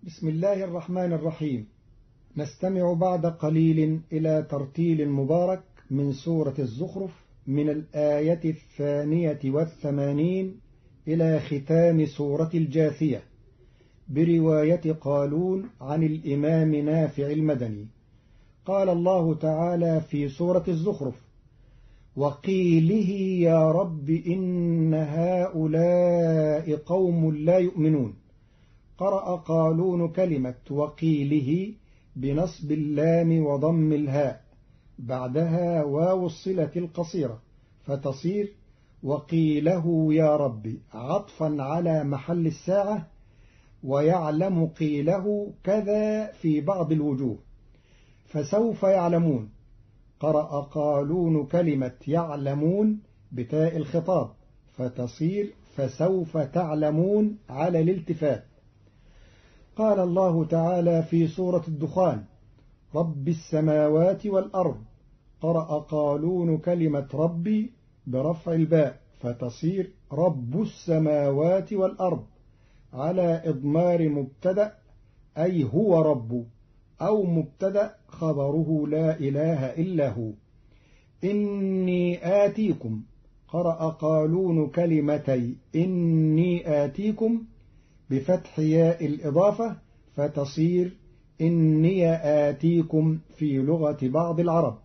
بسم الله الرحمن الرحيم. نستمع بعد قليل إلى ترتيل مبارك من سورة الزخرف من الآية 82 إلى ختام سورة الجاثية برواية قالون عن الإمام نافع المدني. قال الله تعالى في سورة الزخرف: وقيله يا رب إن هؤلاء قوم لا يؤمنون. قرأ قالون كلمة وقيله بنصب اللام وضم الهاء بعدها واو الصلة القصيرة فتصير وقيله يا رب عطفا على محل الساعة، ويعلم قيله كذا في بعض الوجوه. فسوف يعلمون. قرأ قالون كلمة يعلمون بتاء الخطاب فتصير فسوف تعلمون على الالتفات. قال الله تعالى في سورة الدخان: رب السماوات والأرض. قرأ قالون كلمة ربي برفع الباء فتصير رب السماوات والأرض على إضمار مبتدأ أي هو رب، أو مبتدأ خبره لا إله إلا هو. إني آتيكم. قرأ قالون كلمتي إني آتيكم بفتح ياء الإضافة فتصير إني آتيكم في لغة بعض العرب.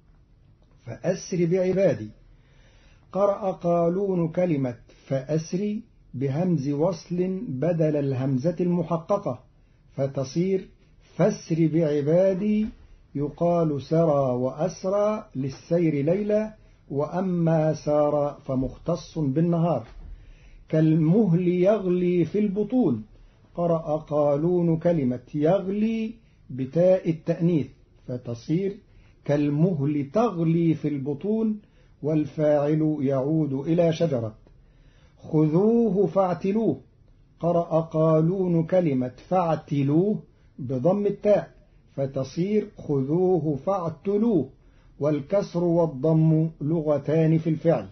فأسر بعبادي. قرأ قالون كلمة فأسري بهمز وصل بدل الهمزة المحققة فتصير فاسر بعبادي. يقال سرى وأسرى للسير ليلة، وأما سار فمختص بالنهار. كالمهل يغلي في البطون. قرأ قالون كلمة يغلي بتاء التأنيث فتصير كالمهل تغلي في البطون، والفاعل يعود إلى شجرة. خذوه فاعتلوه. قرأ قالون كلمة فاعتلوه بضم التاء فتصير خذوه فاعتلوه، والكسر والضم لغتان في الفعل.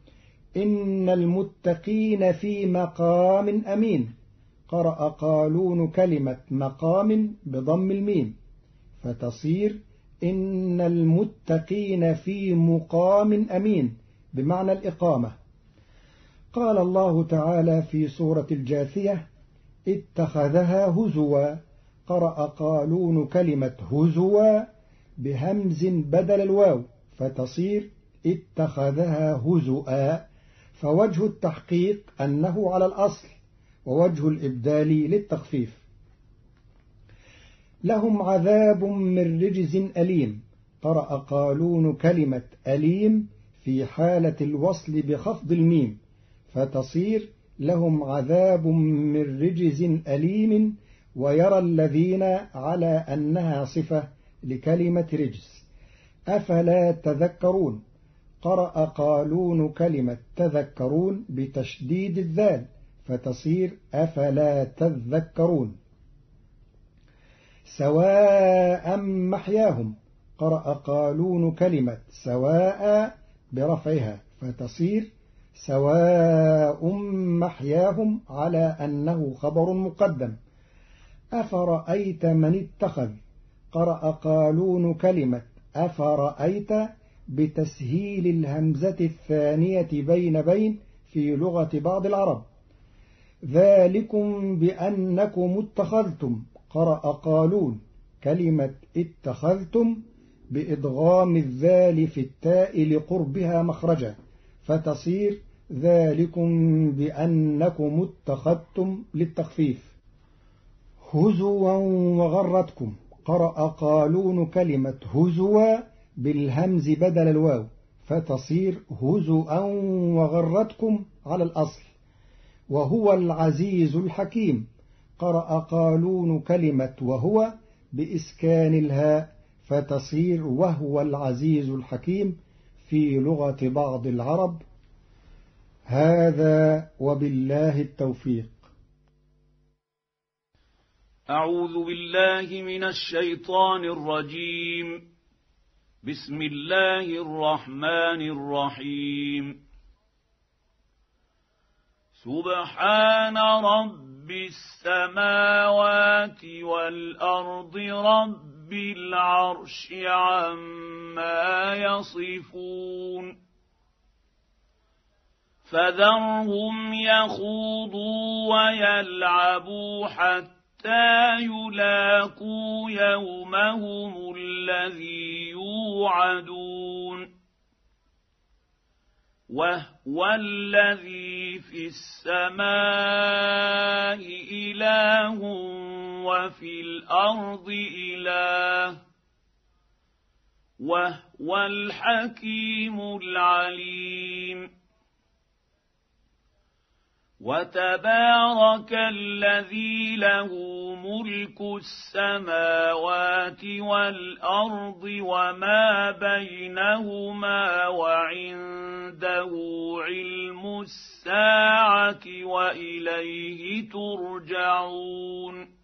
إن المتقين في مقام أمين. قرأ قالون كلمة مقام بضم الميم فتصير إن المتقين في مقام أمين بمعنى الإقامة. قال الله تعالى في سورة الجاثية: اتخذها هزوا. قرأ قالون كلمة هزوا بهمز بدل الواو فتصير اتخذها هزؤا، فوجه التحقيق أنه على الأصل، ووجه الإبدال للتخفيف. لهم عذاب من رجز أليم. قرأ قالون كلمة أليم في حالة الوصل بخفض الميم فتصير لهم عذاب من رجز أليم، ويرى الذين على أنها صفة لكلمة رجز. أفلا تذكرون. قرأ قالون كلمة تذكرون بتشديد الذال فتصير أفلا تذكرون. سواء محياهم. قرأ قالون كلمة سواء برفعها فتصير سواء محياهم على أنه خبر مقدم. أفرأيت من اتخذ. قرأ قالون كلمة أفرأيت بتسهيل الهمزة الثانية بين في لغة بعض العرب. ذلكم بأنكم اتخذتم. قرأ قالون كلمة اتخذتم بإدغام الذال في التاء لقربها مخرجا فتصير ذلكم بأنكم اتخذتم للتخفيف. هزوا وغرتكم. قرأ قالون كلمة هزوا بالهمز بدل الواو فتصير هزوا وغرتكم على الأصل. وهو العزيز الحكيم. قرأ قالون كلمة وهو بإسكان الهاء فتصير وهو العزيز الحكيم في لغة بعض العرب. هذا وبالله التوفيق. أعوذ بالله من الشيطان الرجيم. بسم الله الرحمن الرحيم. سبحان رب السماوات السماوات والأرض رب العرش عما يصفون فذرهم يخوضوا ويلعبوا حتى يلاقوا يومهم الذي يوعدون وهو الذي في السماء إله وفي الأرض إله وهو الحكيم العليم وتبارك الذي له ملك السماوات والأرض وما بينهما وعنده علم الساعة وإليه ترجعون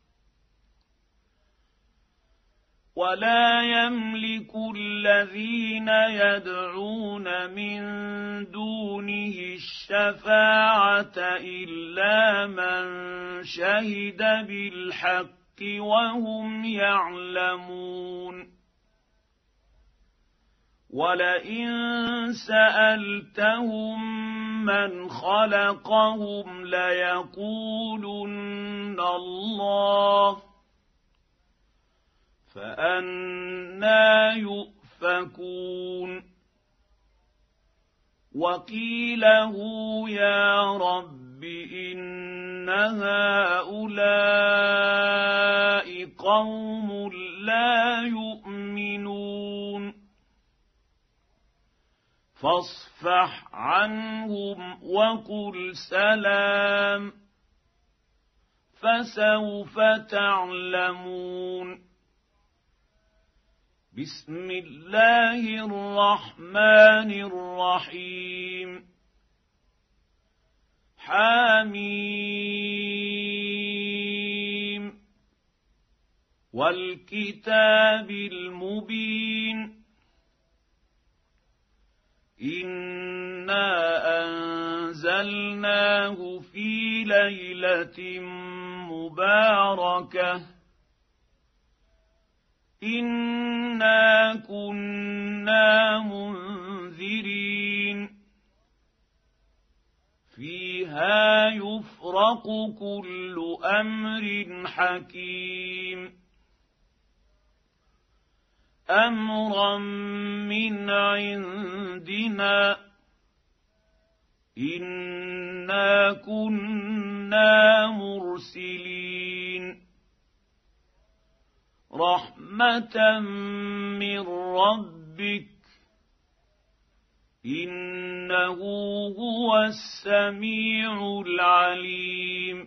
ولا يملك الذين يدعون من دونه الشفاعة إلا من شهد بالحق وهم يعلمون ولئن سألتهم من خلقهم ليقولن الله فأنى يؤفكون وقيله يا رب إن هؤلاء قوم لا يؤمنون فاصفح عنهم وقل سلام فسوف تعلمون بسم الله الرحمن الرحيم حميم والكتاب المبين إنا أنزلناه في ليلة مباركة إنا كنا منذرين فيها يفرق كل أمر حكيم أمرا من عندنا إنا كنا مرسلين رحمة من ربك إنه هو السميع العليم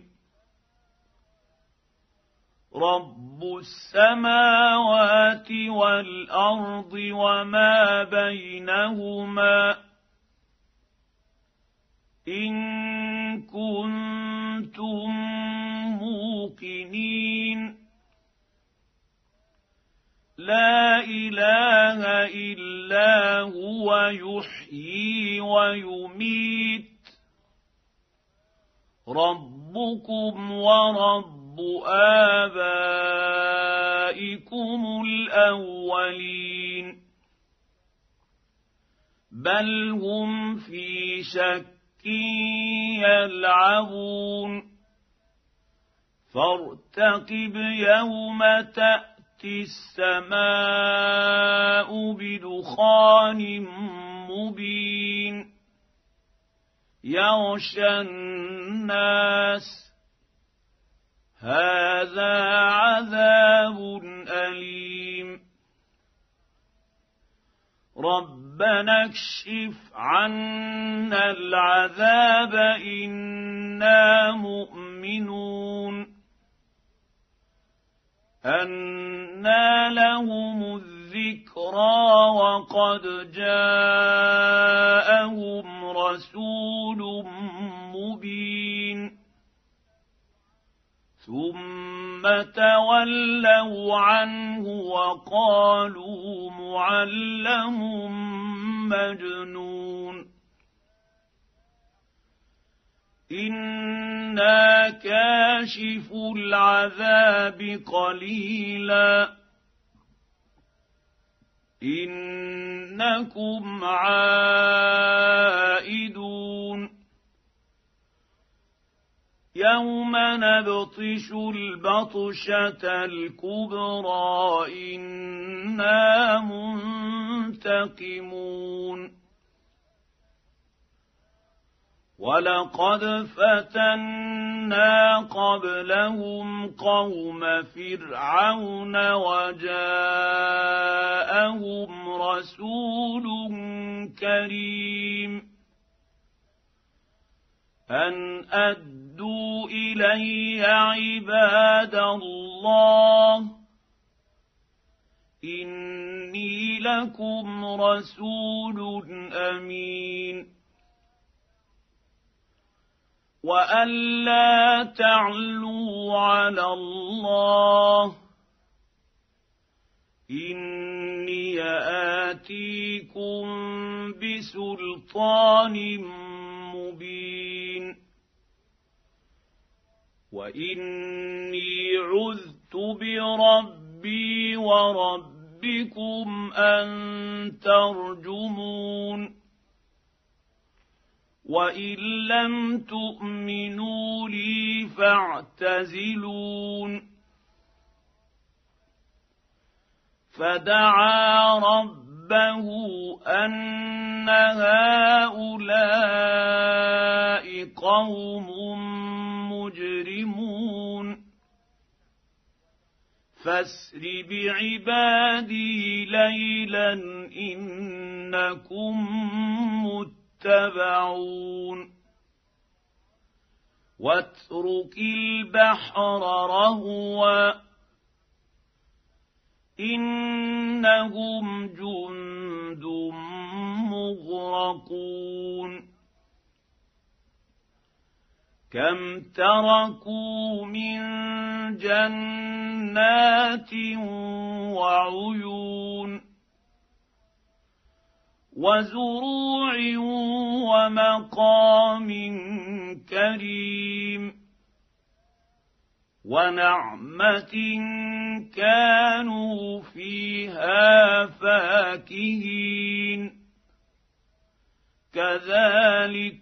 رب السماوات والأرض وما بينهما إن كنتم موقنين لا إله إلا هو يحيي ويميت ربكم ورب آبائكم الأولين بل هم في شك يلعبون فارتقب يوم تأتي السماء بدخان مبين يغشى الناس هذا عذاب أليم ربنا اكشف عنا العذاب إنا مؤمنون أنى لهم الذكرى وقد جاءهم رسول مبين ثم تولوا عنه وقالوا معلم مجنون إنا كاشف العذاب قليلا إنكم عائدون يوم نبطش البطشة الكبرى إنا منتقمون ولقد فتنا قبلهم قوم فرعون وجاءهم رسول كريم أن أدوا إلي عباد الله إني لكم رسول أمين وألا تعلوا على الله إني آتيكم بسلطان مبين وإني عذت بربي وربكم أن ترجمون وإن لم تؤمنوا لي فاعتزلون فدعا ربه أن هؤلاء قوم مجرمون فاسر بعبادي ليلا إنكم متبعون واترك البحر رهوا إنهم جند مغرقون كم تركوا من جنات وعيون وزروع ومقام كريم ونعمة كانوا فيها فاكهين كذلك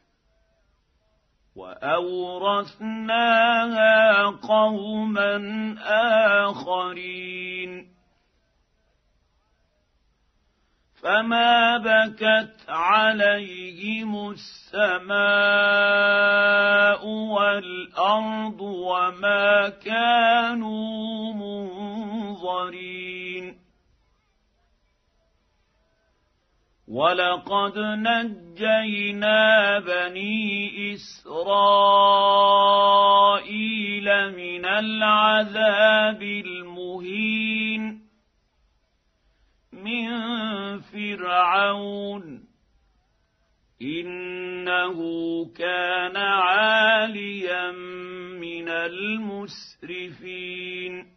وأورثناها قوما آخرين فما بكت عليهم السماء والأرض وما كانوا منظرين ولقد نجينا بني إسرائيل من العذاب المهين من فرعون إنه كان عاليا من المسرفين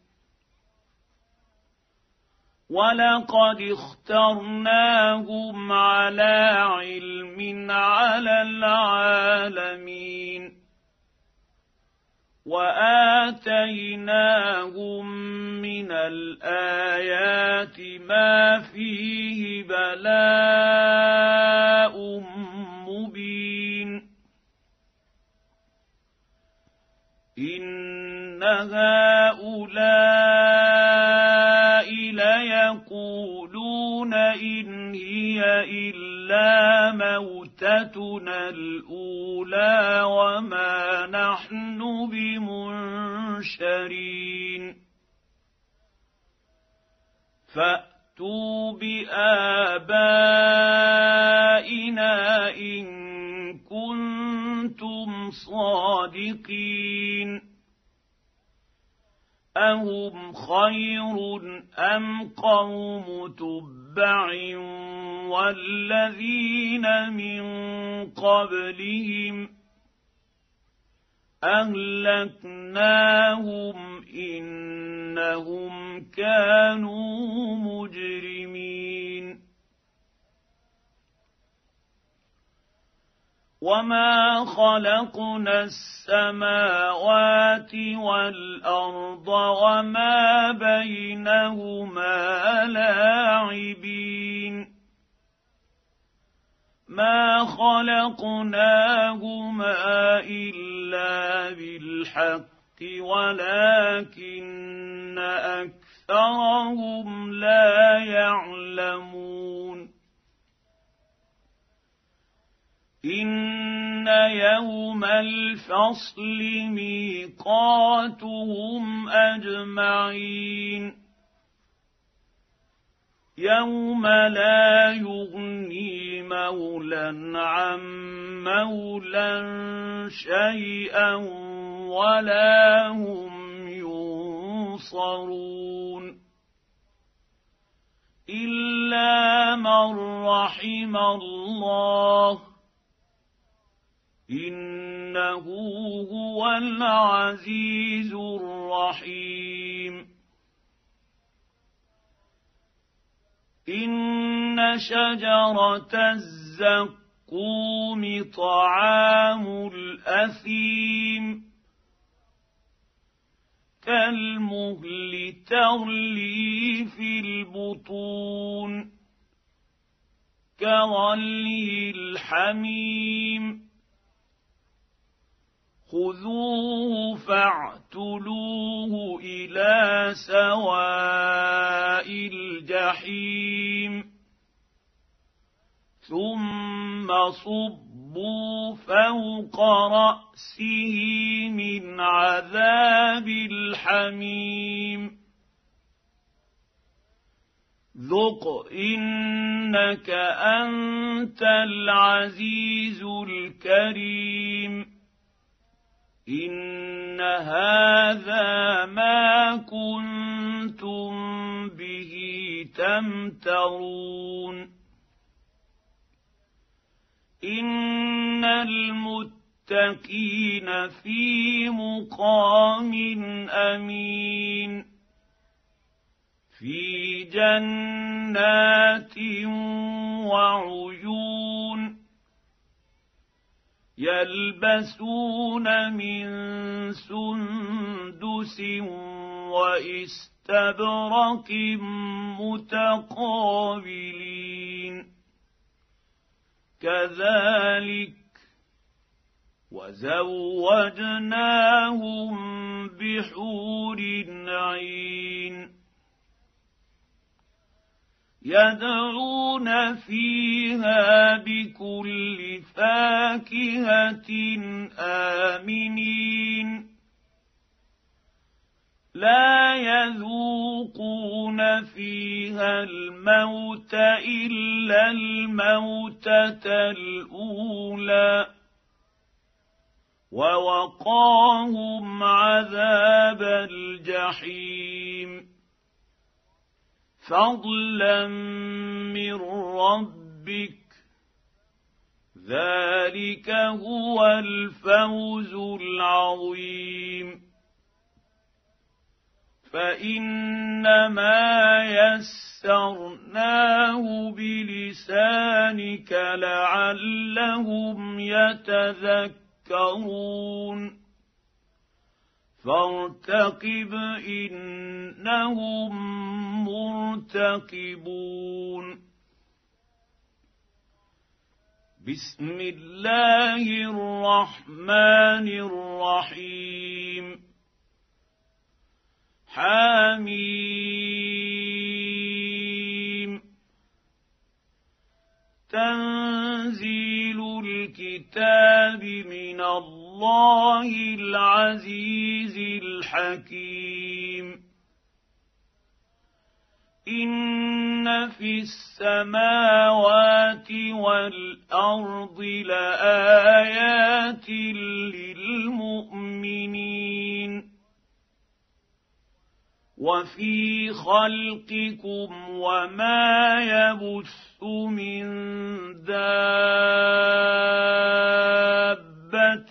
ولقد اخترناهم على علم على العالمين وآتيناهم من الآيات ما فيه بلاء مبين إن هؤلاء ليقولون إن هي إلا موتتنا الأولى وما نحن بمنشرين فأتوا بآبائنا إن كنتم صادقين أهم خير أم قوم تبع والذين من قبلهم أهلكناهم إنهم كانوا مجرمين وما خلقنا السماوات والأرض وما بينهما لاعبين ما خلقناهما إلا بالحق ولكن أكثرهم لا يعلمون إن يوم الفصل ميقاتهم أجمعين يوم لا يغني مولى عن مولى شيئا ولا هم ينصرون إلا من رحم الله إنه هو العزيز الرحيم إن شجرة الزقوم طعام الأثيم كالمهل تغلي في البطون كغلي الحميم خذوه فاعتلوه إلى سواء الجحيم ثم صبوا فوق رأسه من عذاب الحميم ذق إنك أنت العزيز الكريم إن هذا ما كنتم به تمترون إن المتقين في مقام أمين في جنات وعيون يلبسون من سندس واستبرق متقابلين كذلك وزوجناهم بحور عين يدعون فيها بكل فاكهة آمنين لا يذوقون فيها الموت إلا الموتة الأولى ووقاهم عذاب الجحيم فضلا من ربك ذلك هو الفوز العظيم فإنما يسرناه بلسانك لعلهم يتذكرون فارتقب إنهم مرتقبون بسم الله الرحمن الرحيم حميم تنزيل الكتاب من الله العزيز الحكيم إن في السماوات والأرض لآيات للمؤمنين وفي خلقكم وما يبث من دابة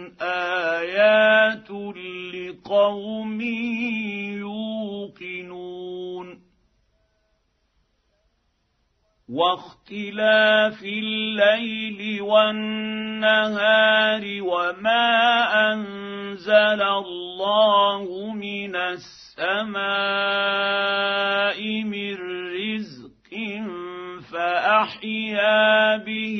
آيات لقوم يوقنون واختلاف الليل والنهار وما أنزل الله من السماء من رزق فأحيا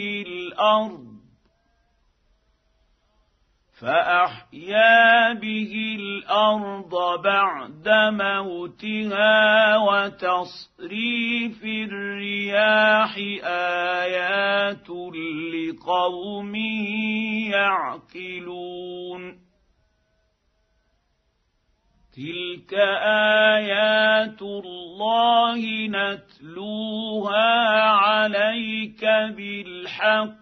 به الأرض بعد موتها وتصريف الرياح آيات لقوم يعقلون تلك آيات الله نتلوها عليك بالحق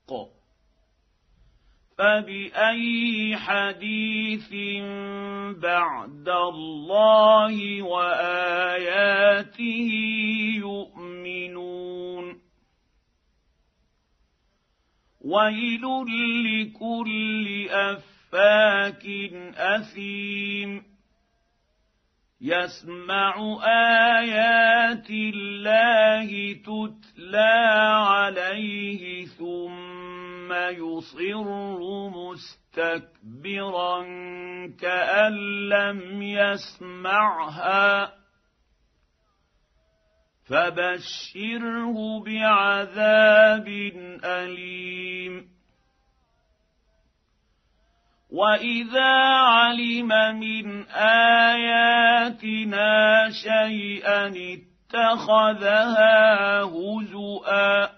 فبأي حديث بعد الله وآياته يؤمنون ويل لكل أفاك أثيم يسمع آيات الله تتلى عليه ثم يصر مستكبرا كأن لم يسمعها فبشره بعذاب أليم وإذا علم من آياتنا شيئا اتخذها هزؤا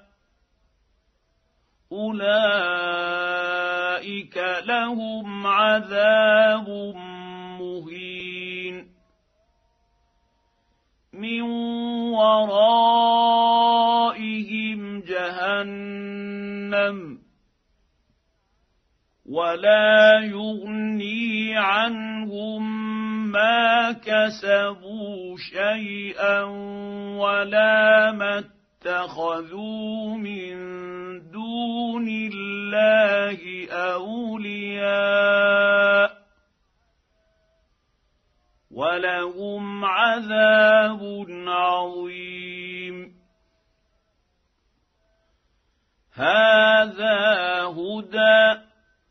أولئك لهم عذاب مهين من ورائهم جهنم ولا يغني عنهم ما كسبوا شيئا ولا ما اتخذوا من دون الله أولياء ولهم عذاب عظيم هذا هدى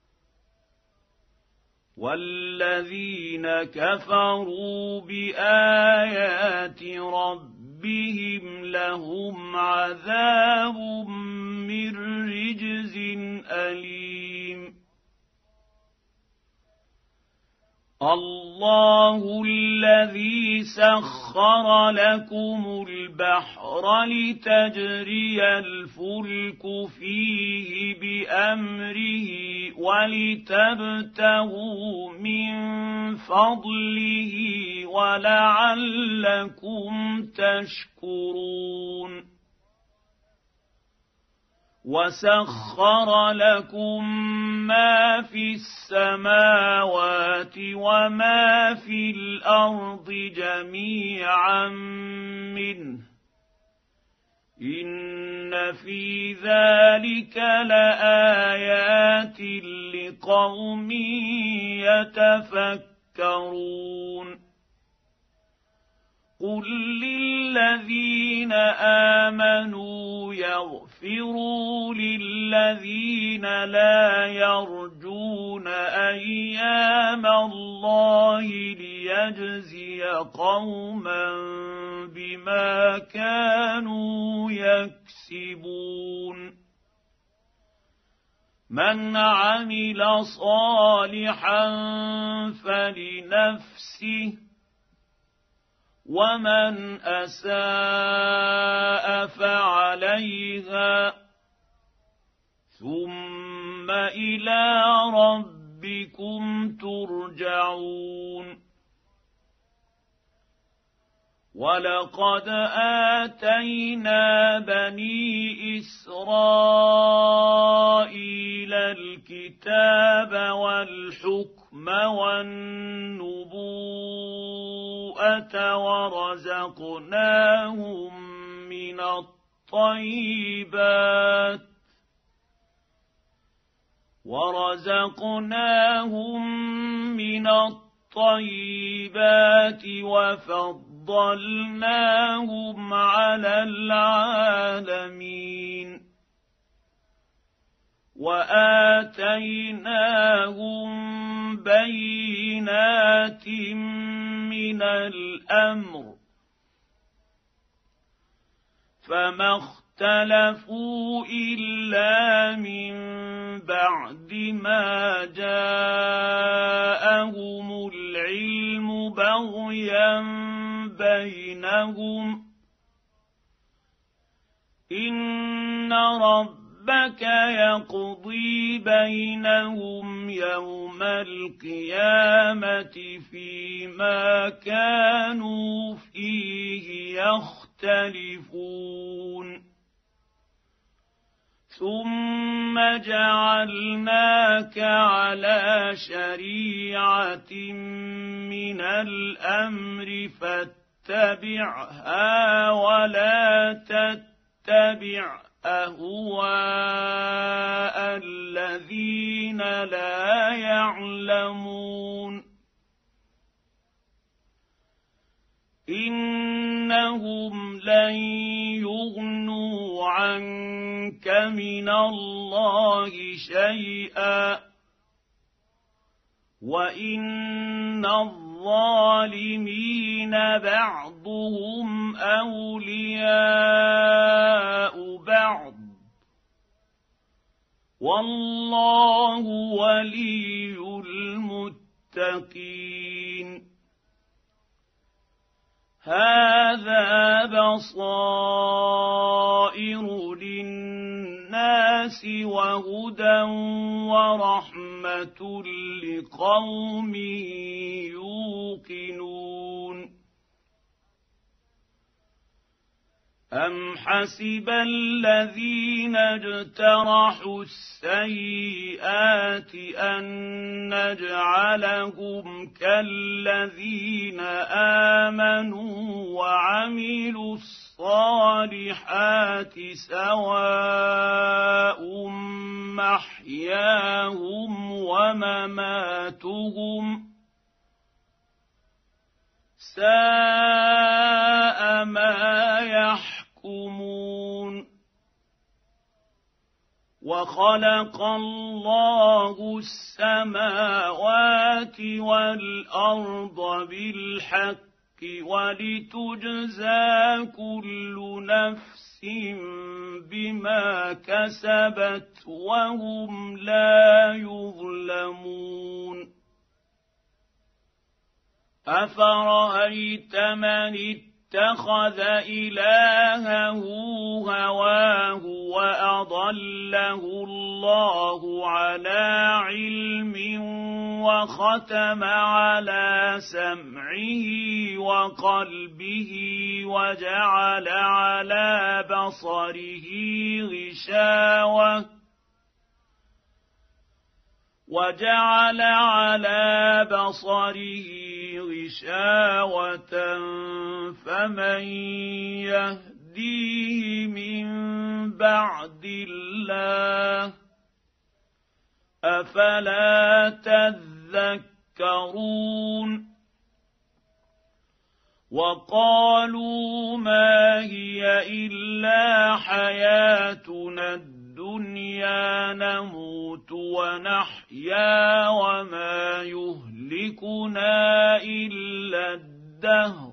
والذين كفروا بآيات ربهم لهم عذاب من رجز أليم الله الذي سخر لكم البحر لتجري الفلك فيه بأمره ولتبتغوا من فضله ولعلكم تشكرون وسخر لكم ما في السماوات وما في الأرض جميعا منه إن في ذلك لآيات لقوم يتفكرون قل للذين آمنوا يغفروا للذين لا يرجون أيام الله ليجزي قوما بما كانوا يكسبون من عمل صالحا فلنفسه ومن أساء فعليها ثم إلى ربكم ترجعون ولقد آتينا بني إسرائيل الكتاب والحكم والنبوءة ورزقناهم من الطيبات وفضلناهم على العالمين وآتيناهم بينات من الأمر فما اختلفوا إلا من بعد ما جاءهم العلم بغيا بينهم إن ربك يقضي بينهم يوم القيامة فيما كانوا فيه يختلفون ثم جعلناك على شريعة من الأمر فاتبعها ولا تتبع أهواء الذين لا يعلمون إنهم لن يغنوا عنك من الله شيئا وإن الظالمين بعضهم أولياء بعض والله ولي المتقين هذا بصائر للناس وهدى ورحمة لقوم يوقنون أم حسب الذين اجترحوا السيئات أن نجعلهم كالذين آمنوا وعملوا الصالحات سواء محياهم ومماتهم ساء ما يحكمون وخلق الله السماوات والأرض بالحق ولتجزى كل نفس بما كسبت وهم لا يظلمون أفرأيت من اتخذ إلهه هواه وأضله الله على علم وختم على سمعه وقلبه وجعل على بصره غشاوة فمن يهديه من بعد الله أفلا تذكرون وقالوا ما هي إلا حياتنا الدنيا نموت ونحيا وما يهلكنا إلا الدهر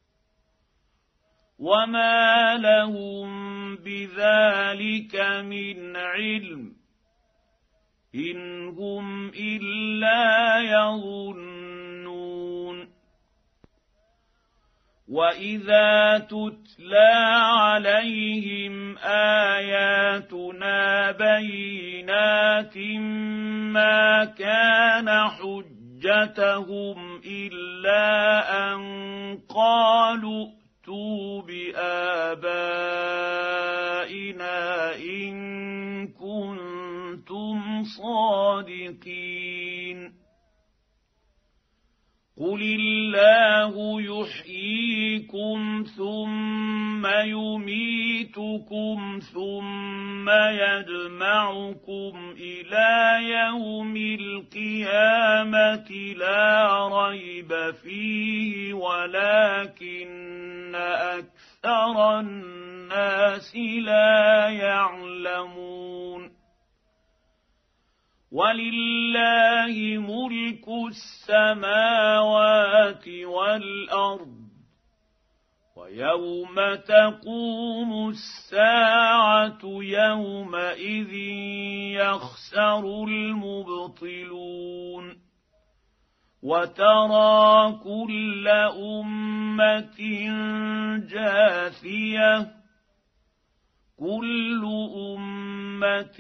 وما لهم بذلك من علم إن هم إلا يظنون وإذا تتلى عليهم آياتنا بينات ما كان حجتهم إلا أن قالوا ائتوا بآبائنا إن كنتم صادقين قل الله يحييكم ثم يميتكم يميتكم ثم يجمعكم إلى يوم القيامة لا ريب فيه ولكن أكثر الناس لا يعلمون ولله ملك السماوات والأرض ويوم تقوم الساعة يومئذ يخسر المبطلون وترى كل أمة جاثية كل أمة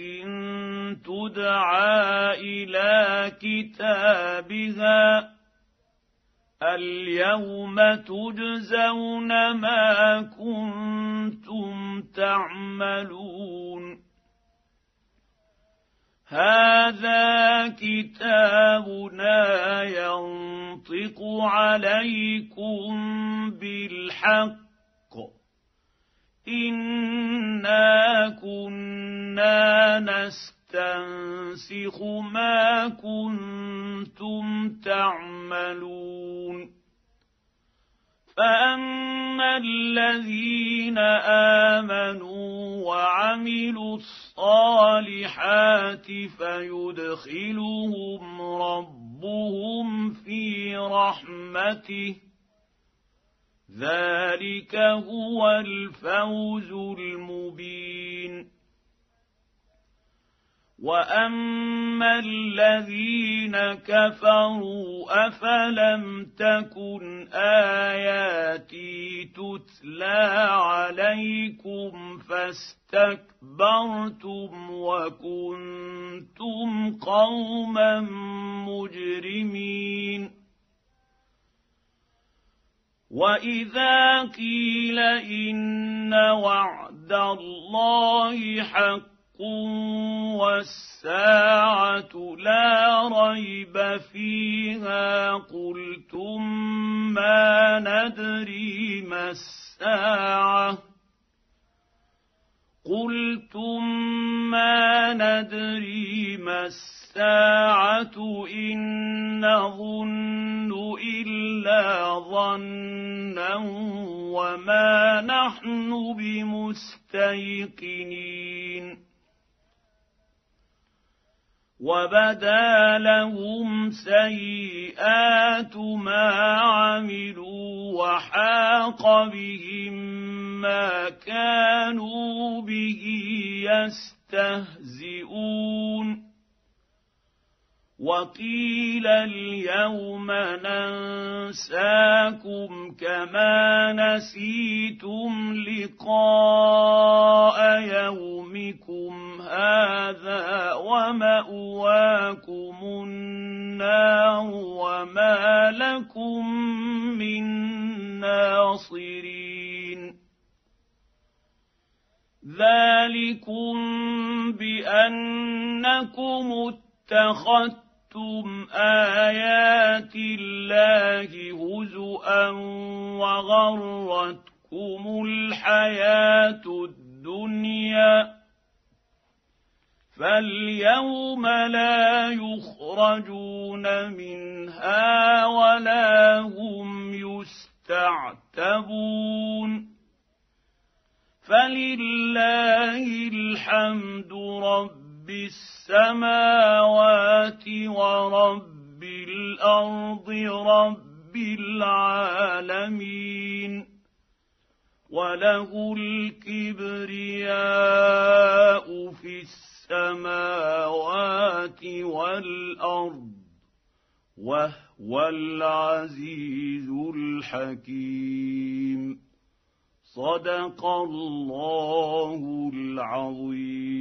تدعى إلى كتابها اليوم تجزون ما كنتم تعملون هذا كتابنا ينطق عليكم بالحق إنا كنا نستنسخ ما كنتم تعملون فأما الذين آمنوا وعملوا الصالحات فيدخلهم ربهم في رحمته ذلك هو الفوز المبين وأما الذين كفروا أفلم تكن آياتي تتلى عليكم فاستكبرتم وكنتم قوما مجرمين وإذا قيل إن وعد الله حق والساعة لا ريب فيها قلتم ما ندري ما الساعة إن نظن إلا ظنا وما نحن بمستيقنين وبدا لهم سيئات ما عملوا وحاق بهم ما كانوا به يستهزئون وقيل اليوم ننساكم كما نسيتم لقاء يومكم هذا ومأواكم النار وما لكم من ناصرين ذلكم بأنكم اتخذتم آيات الله هزؤا وغرتكم الحياة الدنيا فاليوم لا يخرجون منها ولا هم يستعتبون فلله الحمد رب السماوات ورب الأرض رب العالمين وله الكبرياء في السماوات والأرض وهو العزيز الحكيم صدق الله العظيم.